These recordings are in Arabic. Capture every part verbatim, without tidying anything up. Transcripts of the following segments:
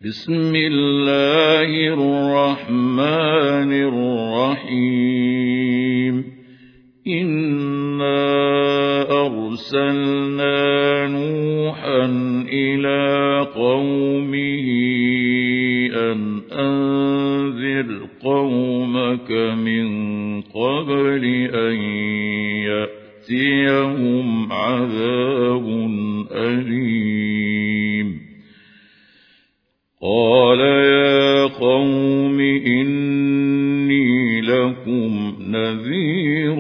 بسم الله الرحمن الرحيم إنا أرسلنا نوحا إلى قومه أن أنذر قومك من قبل أن يأتيهم عذاب أليم قال يا قوم إني لكم نذير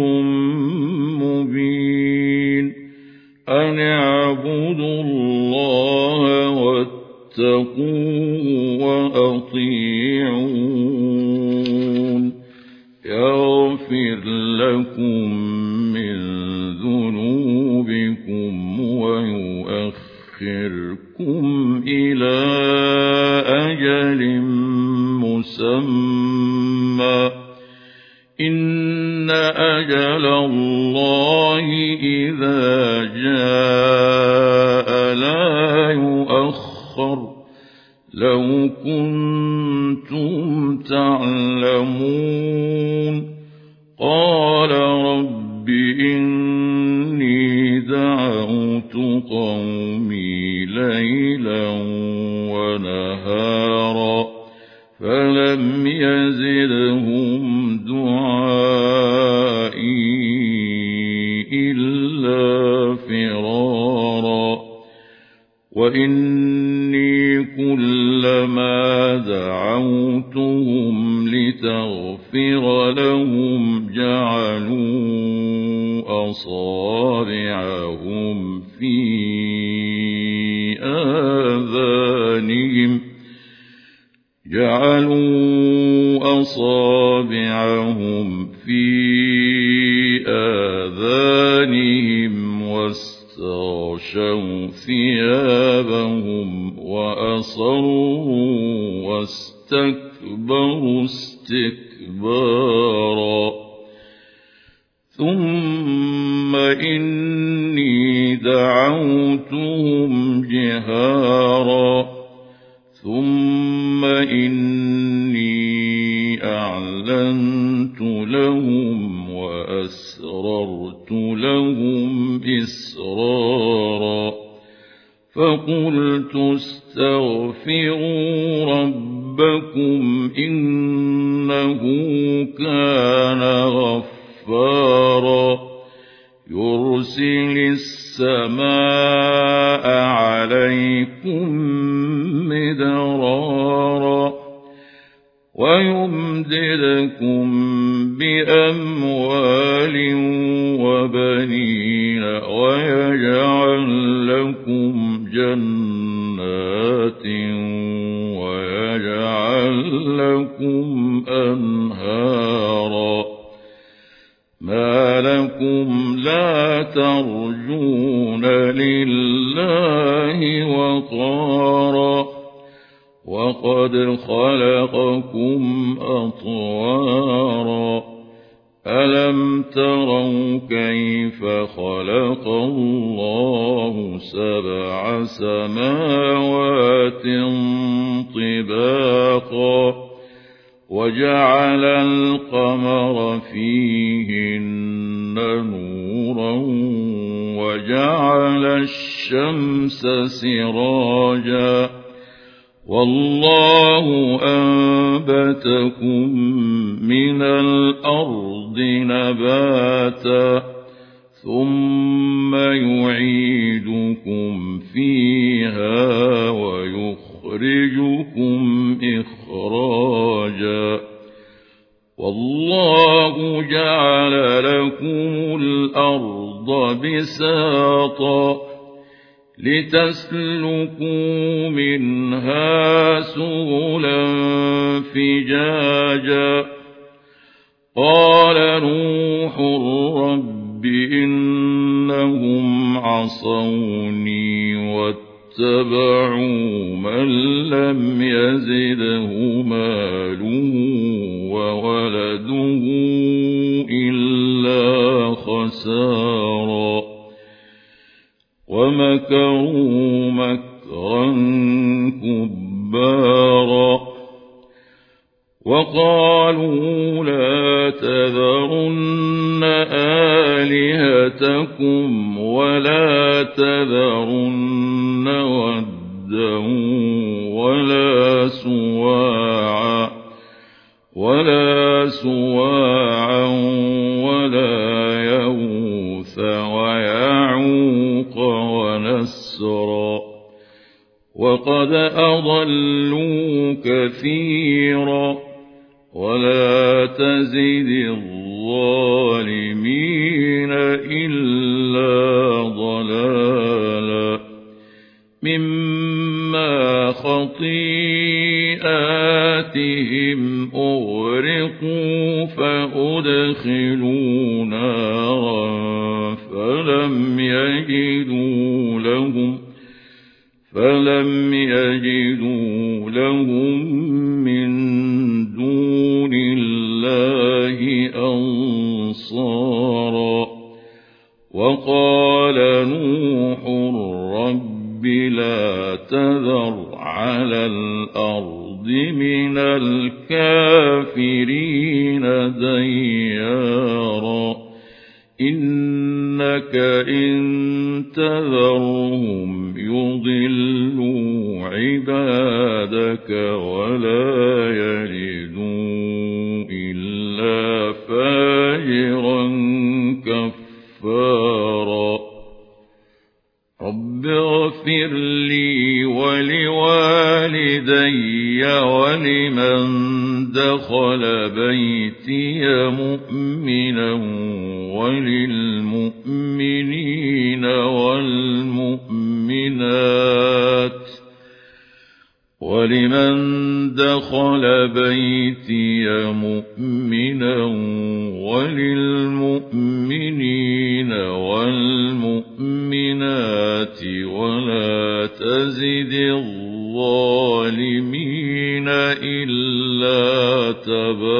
مبين أن اعبدوا الله واتقوه وأطيعون يغفر لكم من ذنوبكم ويؤخركم إلى أجل مسمى إن أجل الله إذا جاء لا يؤخر لو كنتم تعلمون قال رب إني دعوت قومي ليلا ونهارا فلم يزدهم دعائي إلا فرارا وإني كلما دعوتهم لتغفر لهم جعلوا أصابعهم في آذانهم جعلوا أصابعهم في آذانهم واستغشوا ثيابهم وأصروا واستكبروا استكبارا ثم إني دعوتهم جهارا ثم إني أعلنت لهم وأسررت لهم إسرارا فقلت استغفروا ربكم إنه كان غفارا يرسل السماء عليكم مدرارا ويمددكم بأموال وبنين ويجعل لكم جنات ويجعل لكم أنهارا ما لكم لا ترجون لله وقارا وقد خلقكم أطوارا ألم تروا كيف خلق الله سبع سماوات طباقا وجعل القمر فيهن نورا وجعل الشمس سراجا والله أنبتكم من الأرض نباتا ثم يعيدكم فيها ويخرجكم إخراجا والله جعل لكم الأرض بساطا لتسلكوا منها سبلا فجاجا قال نوح رب إنهم عصوني واتبعوا من لم يزده ماله وولده إلا خسارا ومكروا مكرا كبارا جبارا وقالوا لا تذرن آلهتكم ولا تذرن ودا ولا سواعا ولا سواعا ولا يغوث ويعوق ونسرا وقد أضلوا كثيرا ولا تزد الظالمين إلا ضلالا مما خطيئاتهم أغرقوا فأدخلوا نارا فلم يجدوا لهم فلم يجدوا لهم من دون الله أنصارا وقال نوح رب لا تذر على الأرض من الكافرين ديارا إنك إن تذرهم يضلوا عبادك ولا يلدوا إلا فاجرا كفارا رب اغفر لي ولوالدي ولمن دخل بيتي مؤمنا وللمؤمنين والمؤمنات ولمن دخل بيتي مؤمنا وللمؤمنين والمؤمنات ولا تزد الظالمين إلا تبارا